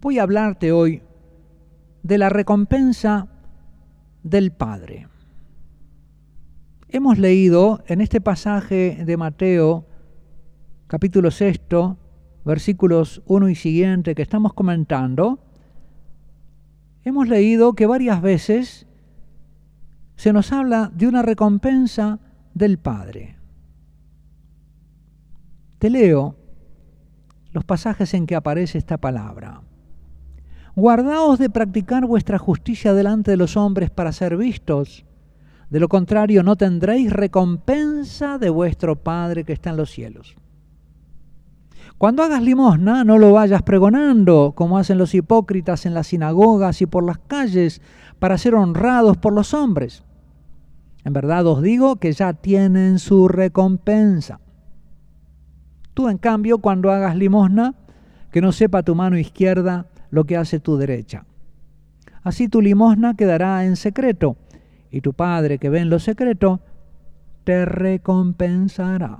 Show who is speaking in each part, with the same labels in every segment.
Speaker 1: Voy a hablarte hoy de la recompensa del Padre. Hemos leído en este pasaje de Mateo, capítulo 6, versículos 1 y siguiente que estamos comentando, hemos leído que varias veces se nos habla de una recompensa del Padre. Te leo los pasajes en que aparece esta palabra. Guardaos de practicar vuestra justicia delante de los hombres para ser vistos. De lo contrario, no tendréis recompensa de vuestro Padre que está en los cielos. Cuando hagas limosna, no lo vayas pregonando, como hacen los hipócritas en las sinagogas y por las calles, para ser honrados por los hombres. En verdad os digo que ya tienen su recompensa. Tú, en cambio, cuando hagas limosna, que no sepa tu mano izquierda lo que hace tu derecha. Así tu limosna quedará en secreto, y tu Padre que ve en lo secreto te recompensará.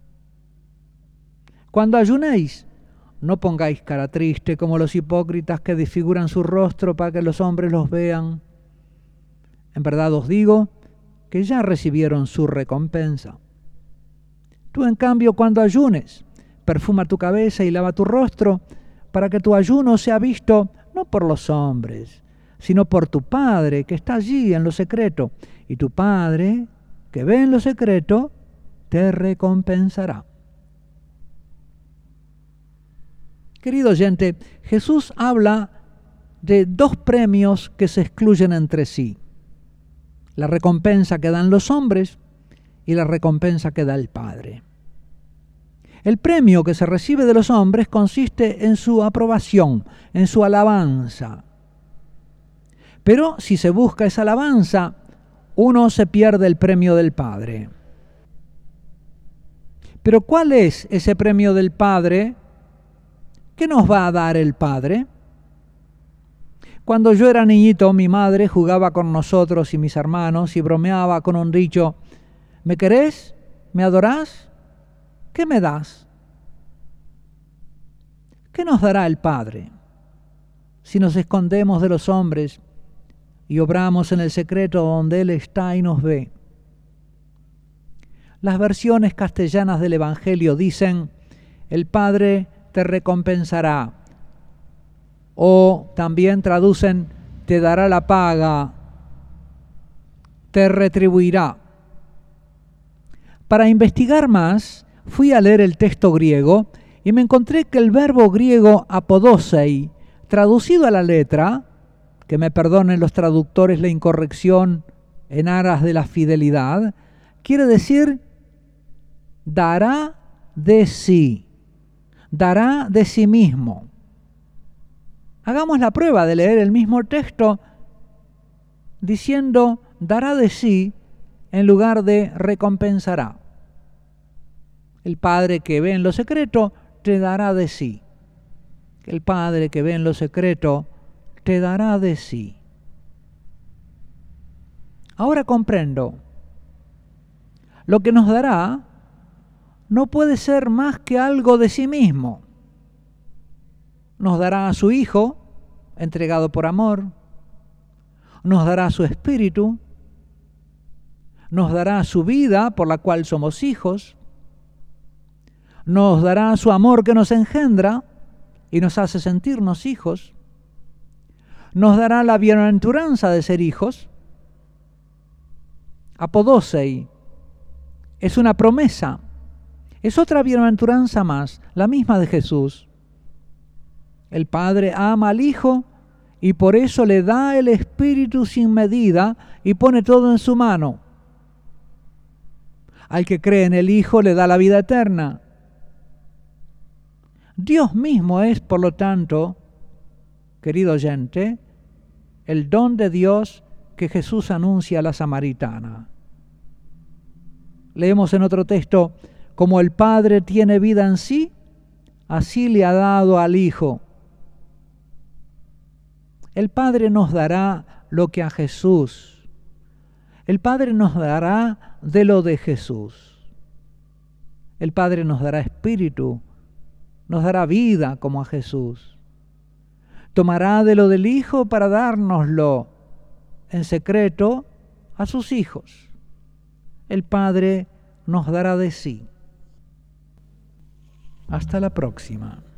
Speaker 1: Cuando ayunéis, no pongáis cara triste como los hipócritas que desfiguran su rostro para que los hombres los vean. En verdad os digo que ya recibieron su recompensa. Tú, en cambio, cuando ayunes, perfuma tu cabeza y lava tu rostro, para que tu ayuno sea visto no por los hombres, sino por tu Padre que está allí en lo secreto, y tu Padre que ve en lo secreto te recompensará. Querido oyente, Jesús habla de dos premios que se excluyen entre sí: la recompensa que dan los hombres y la recompensa que da el Padre. El premio que se recibe de los hombres consiste en su aprobación, en su alabanza. Pero si se busca esa alabanza, uno se pierde el premio del Padre. Pero ¿cuál es ese premio del Padre? ¿Qué nos va a dar el Padre? Cuando yo era niñito, mi madre jugaba con nosotros y mis hermanos y bromeaba con un dicho: ¿me querés? ¿Me adorás? ¿Qué me das? ¿Qué nos dará el Padre si nos escondemos de los hombres y obramos en el secreto donde Él está y nos ve? Las versiones castellanas del Evangelio dicen: el Padre te recompensará, o también traducen: te dará la paga, te retribuirá. Para investigar más, fui a leer el texto griego y me encontré que el verbo griego apodosei, traducido a la letra, que me perdonen los traductores la incorrección en aras de la fidelidad, quiere decir dará de sí mismo. Hagamos la prueba de leer el mismo texto diciendo dará de sí en lugar de recompensará. El Padre que ve en lo secreto te dará de sí. El Padre que ve en lo secreto te dará de sí. Ahora comprendo. Lo que nos dará no puede ser más que algo de sí mismo. Nos dará a su Hijo, entregado por amor. Nos dará su Espíritu. Nos dará su vida, por la cual somos hijos. Nos dará su amor que nos engendra y nos hace sentirnos hijos. Nos dará la bienaventuranza de ser hijos. Apodosei es una promesa, es otra bienaventuranza más, la misma de Jesús. El Padre ama al Hijo y por eso le da el Espíritu sin medida y pone todo en su mano. Al que cree en el Hijo le da la vida eterna. Dios mismo es, por lo tanto, querido oyente, el don de Dios que Jesús anuncia a la samaritana. Leemos en otro texto: como el Padre tiene vida en sí, así le ha dado al Hijo. El Padre nos dará lo que a Jesús. El Padre nos dará de lo de Jesús. El Padre nos dará espíritu, nos dará vida como a Jesús. tomará de lo del Hijo para dárnoslo en secreto a sus hijos. El Padre nos dará de sí. Hasta la próxima.